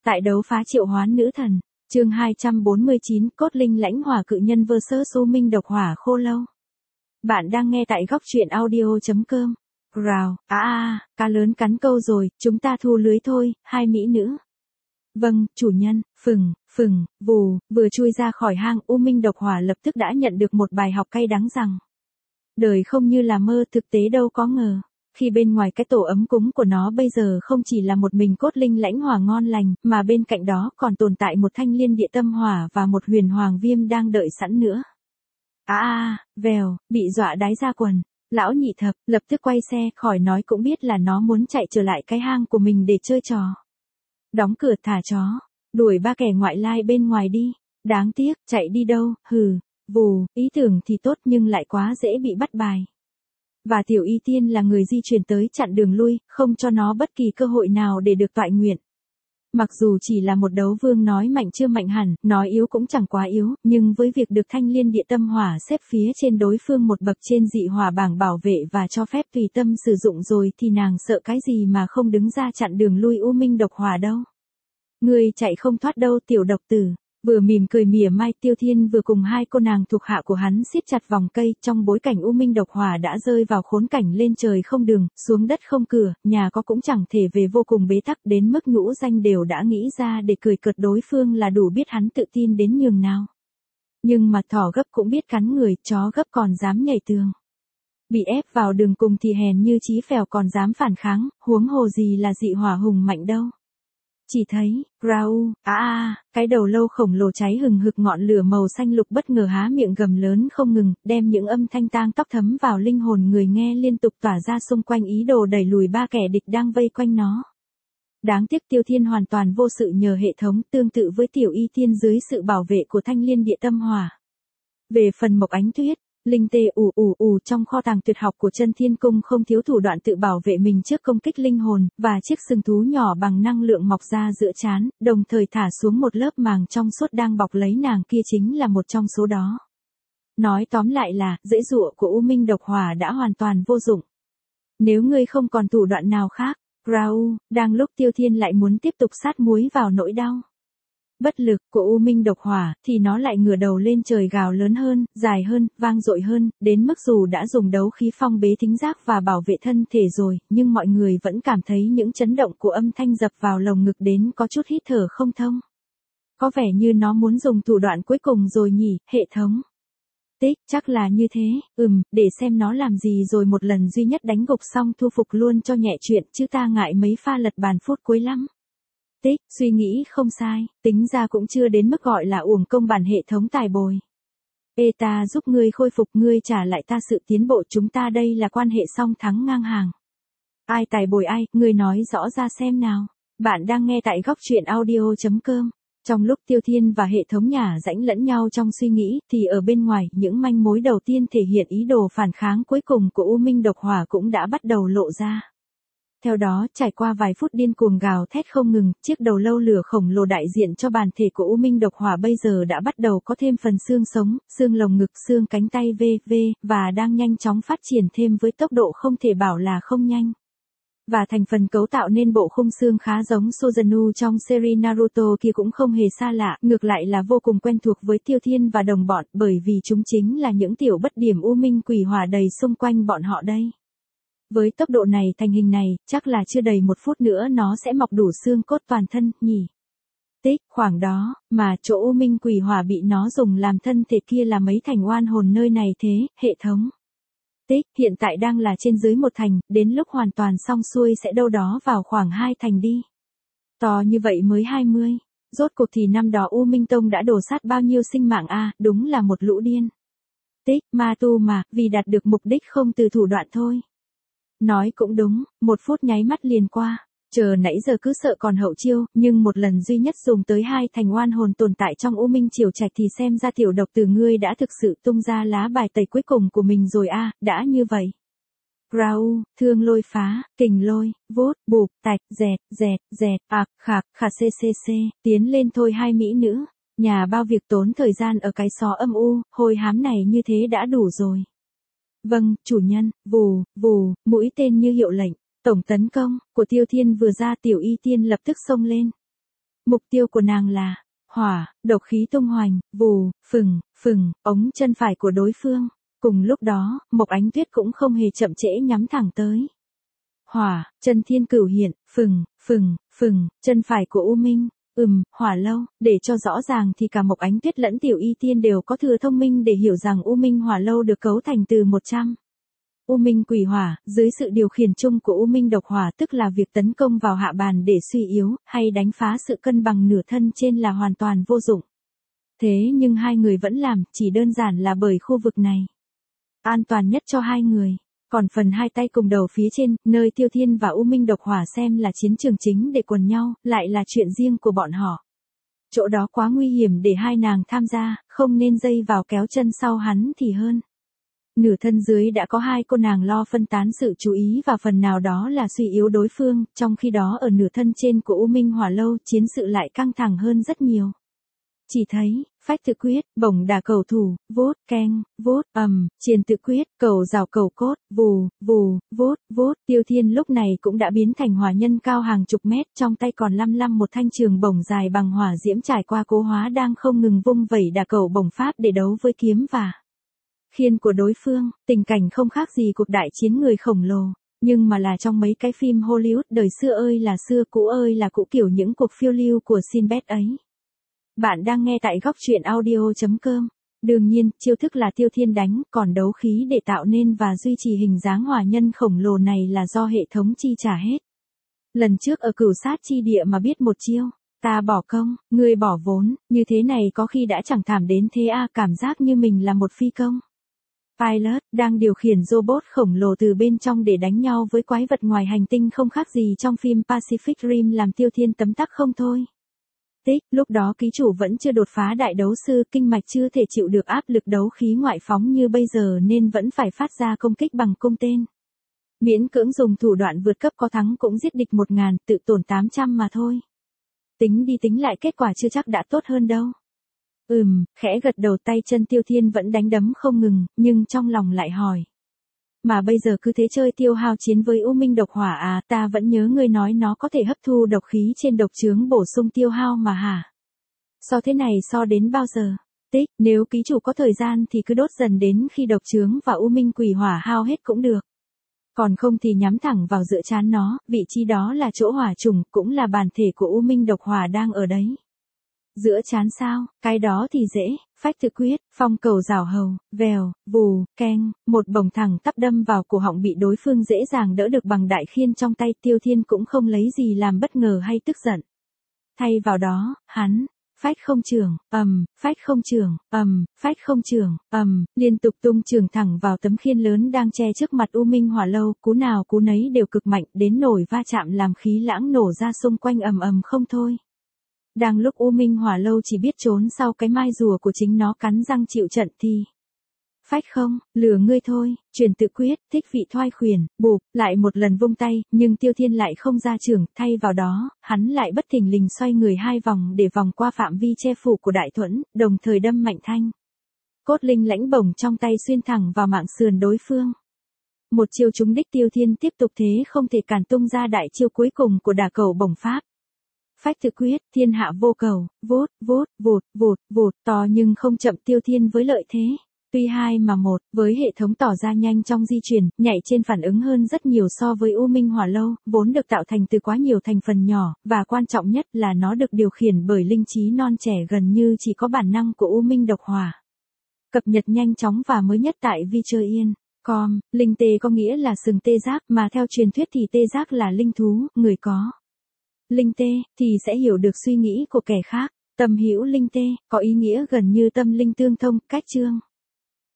Tại đấu phá triệu hoán nữ thần, chương 249, cốt linh lãnh hỏa cự nhân vs U Minh độc hỏa khô lâu. Bạn đang nghe tại góc truyện audio.com. Rào, cá lớn cắn câu rồi, chúng ta thu lưới thôi, hai mỹ nữ. Vâng, chủ nhân, phừng, vù, vừa chui ra khỏi hang U Minh độc hỏa lập tức đã nhận được một bài học cay đắng rằng. Đời không như là mơ, thực tế đâu có ngờ. Khi bên ngoài cái tổ ấm cúng của nó bây giờ không chỉ là một mình cốt linh lãnh hỏa ngon lành, mà bên cạnh đó còn tồn tại một thanh liên địa tâm hỏa và một huyền hoàng viêm đang đợi sẵn nữa. Vèo, bị dọa đái ra quần. Lão nhị thập, lập tức quay xe, khỏi nói cũng biết là nó muốn chạy trở lại cái hang của mình để chơi trò. Đóng cửa thả chó, đuổi ba kẻ ngoại lai bên ngoài đi. Đáng tiếc, chạy đi đâu, vù, ý tưởng thì tốt nhưng lại quá dễ bị bắt bài. Và tiểu y tiên là người di chuyển tới chặn đường lui, không cho nó bất kỳ cơ hội nào để được toại nguyện. Mặc dù chỉ là một đấu vương nói mạnh chưa mạnh hẳn, nói yếu cũng chẳng quá yếu, nhưng với việc được thanh liên địa tâm hỏa xếp phía trên đối phương một bậc trên dị hỏa bảng bảo vệ và cho phép tùy tâm sử dụng rồi thì nàng sợ cái gì mà không đứng ra chặn đường lui U Minh độc hỏa đâu. Ngươi chạy không thoát đâu tiểu độc tử. Vừa mỉm cười mỉa mai Tiêu Thiên vừa cùng hai cô nàng thuộc hạ của hắn siết chặt vòng cây trong bối cảnh U Minh độc hỏa đã rơi vào khốn cảnh lên trời không đường, xuống đất không cửa, nhà có cũng chẳng thể về vô cùng bế tắc đến mức nhũ danh đều đã nghĩ ra để cười cợt đối phương là đủ biết hắn tự tin đến nhường nào. Nhưng mà thỏ gấp cũng biết cắn người, chó gấp còn dám nhảy tường. Bị ép vào đường cùng thì hèn như chí phèo còn dám phản kháng, huống hồ gì là dị hỏa hùng mạnh đâu. Chỉ thấy, cái đầu lâu khổng lồ cháy hừng hực ngọn lửa màu xanh lục bất ngờ há miệng gầm lớn không ngừng, đem những âm thanh tang tóc thấm vào linh hồn người nghe liên tục tỏa ra xung quanh ý đồ đẩy lùi ba kẻ địch đang vây quanh nó. Đáng tiếc Tiêu Thiên hoàn toàn vô sự nhờ hệ thống tương tự với tiểu y tiên dưới sự bảo vệ của thanh liên địa tâm hỏa. Về phần Mộc Ánh Tuyết, linh tê trong kho tàng tuyệt học của Chân Thiên Cung không thiếu thủ đoạn tự bảo vệ mình trước công kích linh hồn, và chiếc sừng thú nhỏ bằng năng lượng mọc ra giữa trán, đồng thời thả xuống một lớp màng trong suốt đang bọc lấy nàng kia chính là một trong số đó. Nói tóm lại là, dễ dụa của U Minh độc hỏa đã hoàn toàn vô dụng. Nếu ngươi không còn thủ đoạn nào khác, đang lúc Tiêu Thiên lại muốn tiếp tục sát muối vào nỗi đau bất lực của U Minh độc hỏa, thì nó lại ngửa đầu lên trời gào lớn hơn, dài hơn, vang dội hơn, đến mức dù đã dùng đấu khí phong bế thính giác và bảo vệ thân thể rồi, nhưng mọi người vẫn cảm thấy những chấn động của âm thanh dập vào lồng ngực đến có chút hít thở không thông. Có vẻ như nó muốn dùng thủ đoạn cuối cùng rồi nhỉ, hệ thống. Chắc là như thế, để xem nó làm gì rồi một lần duy nhất đánh gục xong thu phục luôn cho nhẹ chuyện chứ ta ngại mấy pha lật bàn phút cuối lắm. Suy nghĩ không sai, tính ra cũng chưa đến mức gọi là uổng công bản hệ thống tài bồi. Ta giúp ngươi khôi phục, ngươi trả lại ta sự tiến bộ, chúng ta đây là quan hệ song thắng ngang hàng. Ai tài bồi ai, ngươi nói rõ ra xem nào. Bạn đang nghe tại góc truyện audio.com. Trong lúc Tiêu Thiên và hệ thống nhả rãnh lẫn nhau trong suy nghĩ, thì ở bên ngoài, những manh mối đầu tiên thể hiện ý đồ phản kháng cuối cùng của U Minh độc hỏa cũng đã bắt đầu lộ ra. Theo đó, trải qua vài phút điên cuồng gào thét không ngừng, chiếc đầu lâu lửa khổng lồ đại diện cho bản thể của U Minh độc hỏa bây giờ đã bắt đầu có thêm phần xương sống, xương lồng ngực, xương cánh tay và đang nhanh chóng phát triển thêm với tốc độ không thể bảo là không nhanh. Và thành phần cấu tạo nên bộ khung xương khá giống Susanoo trong series Naruto kia cũng không hề xa lạ, ngược lại là vô cùng quen thuộc với Tiêu Thiên và đồng bọn, bởi vì chúng chính là những tiểu bất điểm U Minh quỷ hỏa đầy xung quanh bọn họ đây. Với tốc độ này thành hình này, chắc là chưa đầy một phút nữa nó sẽ mọc đủ xương cốt toàn thân, nhỉ. Khoảng đó, mà chỗ U Minh quỷ hỏa bị nó dùng làm thân thể kia là mấy thành oan hồn nơi này thế, hệ thống. Hiện tại đang là trên dưới một thành, đến lúc hoàn toàn xong xuôi sẽ đâu đó vào khoảng 2 thành đi. To như vậy mới 20. Rốt cuộc thì năm đó U Minh Tông đã đổ sát bao nhiêu sinh mạng đúng là một lũ điên. Ma tu mà, vì đạt được mục đích không từ thủ đoạn thôi. Nói cũng đúng, 1 phút nháy mắt liền qua, chờ nãy giờ cứ sợ còn hậu chiêu, nhưng một lần duy nhất dùng tới 2 thành oan hồn tồn tại trong U Minh triều trạch thì xem ra tiểu độc tử ngươi đã thực sự tung ra lá bài tẩy cuối cùng của mình rồi đã như vậy. Thương lôi phá, kình lôi, vút, bụp, tạch, dẹt, khạc, cc, tiến lên thôi hai mỹ nữ, nhà bao việc tốn thời gian ở cái xó âm u, hôi hám này như thế đã đủ rồi. Vâng, chủ nhân, vù, mũi tên như hiệu lệnh, tổng tấn công của Tiêu Thiên vừa ra tiểu y tiên lập tức xông lên. Mục tiêu của nàng là hỏa, độc khí tung hoành, vù, phừng, phừng, ống chân phải của đối phương. Cùng lúc đó, Mộc Ánh Tuyết cũng không hề chậm trễ nhắm thẳng tới. Hỏa, chân thiên cửu hiện, phừng, phừng, phừng, chân phải của U Minh. Hỏa lâu, để cho rõ ràng thì cả Mộc Ánh Tuyết lẫn Tiểu Y Tiên đều có thừa thông minh để hiểu rằng U Minh hỏa lâu được cấu thành từ 100. U Minh quỷ hỏa, dưới sự điều khiển chung của U Minh độc hỏa tức là việc tấn công vào hạ bàn để suy yếu, hay đánh phá sự cân bằng nửa thân trên là hoàn toàn vô dụng. Thế nhưng hai người vẫn làm, chỉ đơn giản là bởi khu vực này an toàn nhất cho hai người. Còn phần hai tay cùng đầu phía trên, nơi Tiêu Thiên và U Minh độc hỏa xem là chiến trường chính để quần nhau, lại là chuyện riêng của bọn họ. Chỗ đó quá nguy hiểm để hai nàng tham gia, không nên dây vào kéo chân sau hắn thì hơn. Nửa thân dưới đã có hai cô nàng lo phân tán sự chú ý và phần nào đó là suy yếu đối phương, trong khi đó ở nửa thân trên của U Minh hỏa lâu chiến sự lại căng thẳng hơn rất nhiều. Chỉ thấy, phách tự quyết, bổng đả cầu thủ, vốt, keng, vốt, triền tự quyết, cầu rào cầu cốt, vù, vù, vốt, vốt. Tiêu Thiên lúc này cũng đã biến thành hỏa nhân cao hàng chục mét, trong tay còn lăm một thanh trường bổng dài bằng hỏa diễm trải qua cố hóa đang không ngừng vung vẩy đả cầu bổng pháp để đấu với kiếm và khiên của đối phương. Tình cảnh không khác gì cuộc đại chiến người khổng lồ, nhưng mà là trong mấy cái phim Hollywood đời xưa ơi là xưa, cũ ơi là cũ, kiểu những cuộc phiêu lưu của Sinbad ấy. Bạn đang nghe tại góc truyện audio.com. Đương nhiên, chiêu thức là Tiêu Thiên đánh, còn đấu khí để tạo nên và duy trì hình dáng hỏa nhân khổng lồ này là do hệ thống chi trả hết. Lần trước ở Cửu Sát chi địa mà biết một chiêu, ta bỏ công, ngươi bỏ vốn, như thế này có khi đã chẳng thảm đến thế à, cảm giác như mình là một phi công pilot đang điều khiển robot khổng lồ từ bên trong để đánh nhau với quái vật ngoài hành tinh, không khác gì trong phim Pacific Rim, làm Tiêu Thiên tấm tắc không thôi. Lúc đó ký chủ vẫn chưa đột phá đại đấu sư, kinh mạch chưa thể chịu được áp lực đấu khí ngoại phóng như bây giờ nên vẫn phải phát ra công kích bằng cung tên. Miễn cưỡng dùng thủ đoạn vượt cấp có thắng cũng giết địch 1000, tự tổn 800 mà thôi. Tính đi tính lại kết quả chưa chắc đã tốt hơn đâu. Khẽ gật đầu, tay chân Tiêu Thiên vẫn đánh đấm không ngừng, nhưng trong lòng lại hỏi. Mà bây giờ cứ thế chơi tiêu hao chiến với U Minh độc hỏa à, ta vẫn nhớ ngươi nói nó có thể hấp thu độc khí trên độc chướng bổ sung tiêu hao mà hả? So thế này so đến bao giờ? Nếu ký chủ có thời gian thì cứ đốt dần đến khi độc chướng và U Minh quỷ hỏa hao hết cũng được. Còn không thì nhắm thẳng vào giữa trán nó, vị trí đó là chỗ hỏa trùng, cũng là bản thể của U Minh độc hỏa đang ở đấy. Giữa trán sao, cái đó thì dễ, phách tự quyết, phong cầu rào hầu, vèo, vù, keng, một bổng thẳng tắp đâm vào cổ họng bị đối phương dễ dàng đỡ được bằng đại khiên trong tay. Tiêu Thiên cũng không lấy gì làm bất ngờ hay tức giận. Thay vào đó, hắn, phách không trường, phách không trường, phách không trường, liên tục tung trường thẳng vào tấm khiên lớn đang che trước mặt U Minh hỏa lâu, cú nào cú nấy đều cực mạnh đến nổi va chạm làm khí lãng nổ ra xung quanh không thôi. Đang lúc U Minh hỏa lâu chỉ biết trốn sau cái mai rùa của chính nó cắn răng chịu trận thì phách không, lừa ngươi thôi, truyền tự quyết, thích vị thoai khuyển, bụp, lại một lần vung tay, nhưng Tiêu Thiên lại không ra trường, thay vào đó, hắn lại bất thình lình xoay người 2 vòng để vòng qua phạm vi che phủ của đại thuẫn, đồng thời đâm mạnh thanh cốt linh lãnh bổng trong tay xuyên thẳng vào mạng sườn đối phương. Một chiêu trúng đích, Tiêu Thiên tiếp tục thế không thể cản tung ra đại chiêu cuối cùng của đả cầu bổng pháp. Phách tự quyết, thiên hạ vô cầu, vốt, vốt, vụt, vụt, vụt, to nhưng không chậm. Tiêu Thiên với lợi thế tuy 2 mà 1, với hệ thống tỏ ra nhanh trong di chuyển, nhạy trên phản ứng hơn rất nhiều so với U Minh hỏa lâu, vốn được tạo thành từ quá nhiều thành phần nhỏ, và quan trọng nhất là nó được điều khiển bởi linh trí non trẻ gần như chỉ có bản năng của U Minh độc hỏa. Cập nhật nhanh chóng và mới nhất tại VideoIn.com, linh tê có nghĩa là sừng tê giác, mà theo truyền thuyết thì tê giác là linh thú, người có linh tê thì sẽ hiểu được suy nghĩ của kẻ khác. Tâm hữu linh tê có ý nghĩa gần như tâm linh tương thông, cách chương